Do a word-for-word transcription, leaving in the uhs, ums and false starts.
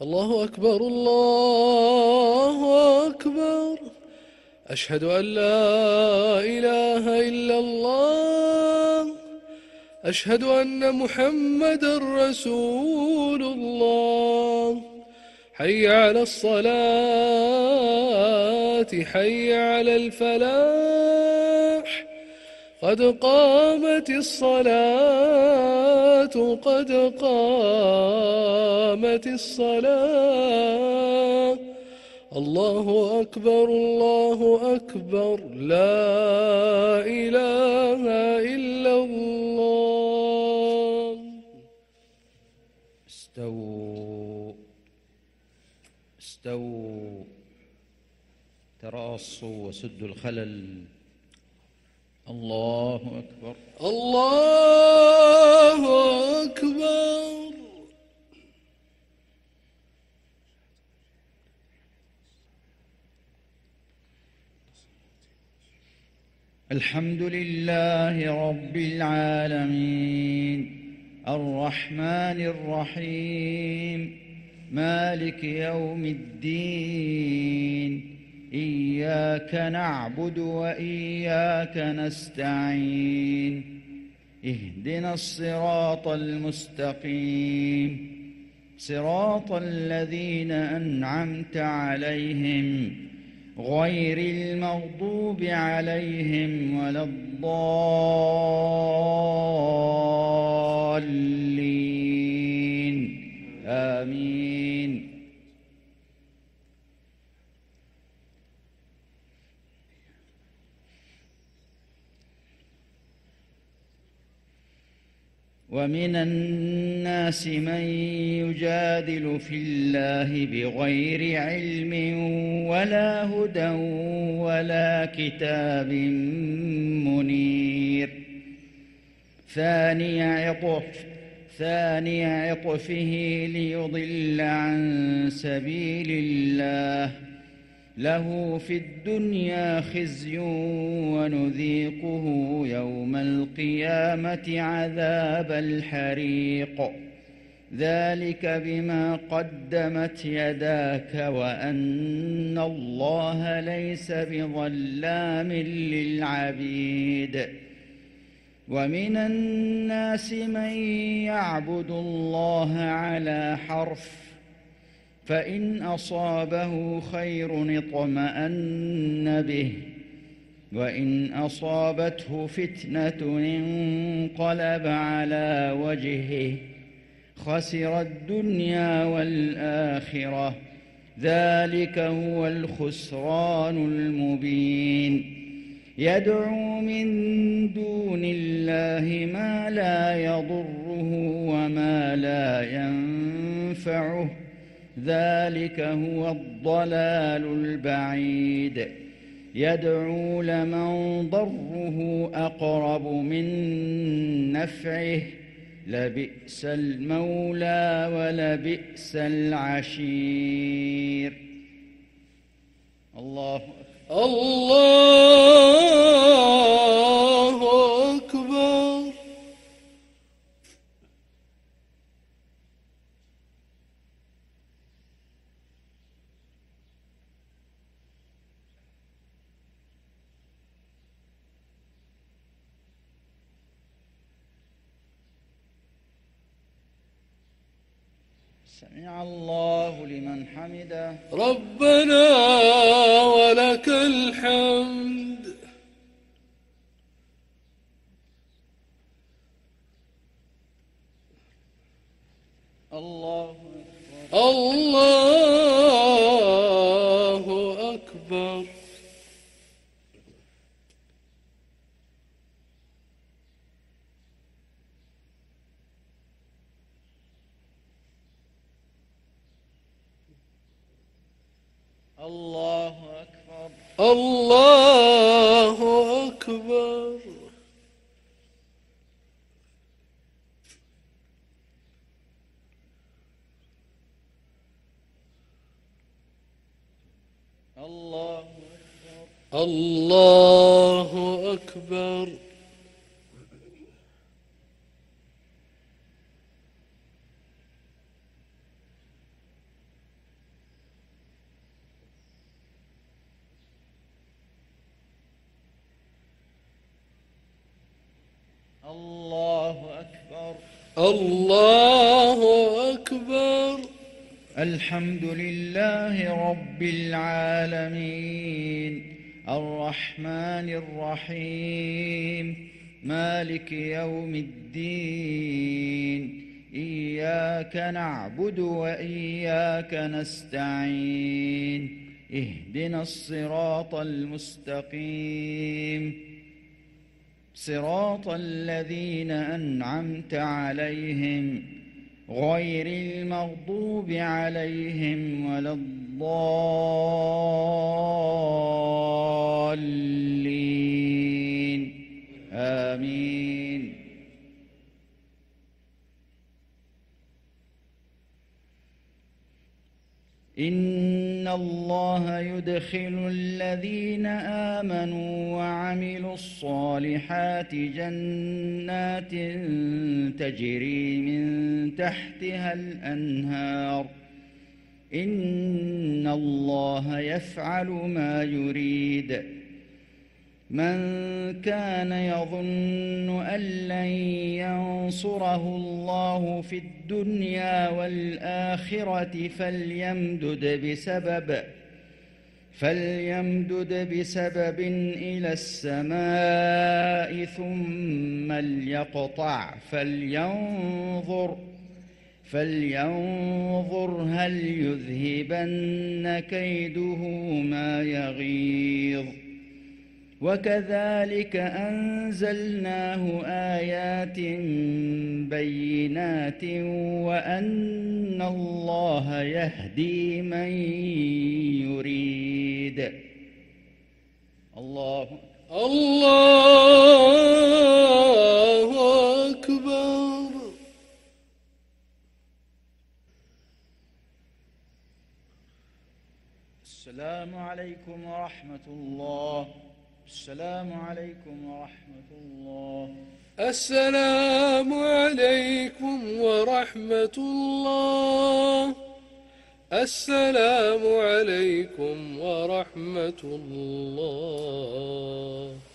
الله أكبر الله أكبر. أشهد أن لا إله إلا الله. أشهد أن محمدًا رسول الله. حي على الصلاة حي على الفلاح. قد قامت الصلاة قد قامت الصلاة. الله أكبر الله أكبر. لا إله إلا الله. استووا استووا تراصوا وسدوا الخلل. الله أكبر الله أكبر. الحمد لله رب العالمين الرحمن الرحيم مالك يوم الدين. إياك نعبد وإياك نستعين. اهدنا الصراط المستقيم صراط الذين أنعمت عليهم غير المغضوب عليهم ولا الضالين. آمين. ومن الناس من يجادل في الله بغير علم ولا هدى ولا كتاب منير. ثاني عطف ثاني عطفه ليضل عن سبيل الله. له في الدنيا خزي ونذيقه يوم القيامة عذاب الحريق. ذلك بما قدمت يداك وأن الله ليس بظلام للعبيد. ومن الناس من يعبد الله على حرف فإن أصابه خير اطمأن به وإن أصابته فتنة انقلب على وجهه خسر الدنيا والآخرة. ذلك هو الخسران المبين. يدعو من دون الله ما لا يضره وما لا ينفعه. ذلك هو الضلال البعيد. يدعو لمن ضره أقرب من نفعه. لبئس المولى ولبئس العشير. الله الله أكبر. سمع الله لمن حمده. ربنا ولك الحمد. الله أكبر الله أكبر. الله أكبر الله أكبر. الله أكبر الله أكبر. الله أكبر. الحمد لله رب العالمين الرحمن الرحيم مالك يوم الدين إياك نعبد وإياك نستعين اهدنا الصراط المستقيم صراط الذين أنعمت عليهم غير المغضوب عليهم ولا الضالين آمين. إن الله يدخل الذين آمنوا وعملوا الصالحات جنات تجري من تحتها الأنهار إن الله يفعل ما يريد. من كان يظن أن لن ينصره الله في الدنيا والآخرة فليمدد بسبب فليمدد بسبب إلى السماء ثم ليقطع فلينظر فلينظر هل يذهبن كيده ما يغيظ. وكذلك أنزلناه آيات بينات وأن الله يهدي من يريد. الله الله أكبر. السلام عليكم ورحمة الله. السلام عليكم ورحمة الله. السلام عليكم ورحمة الله. السلام عليكم ورحمة الله.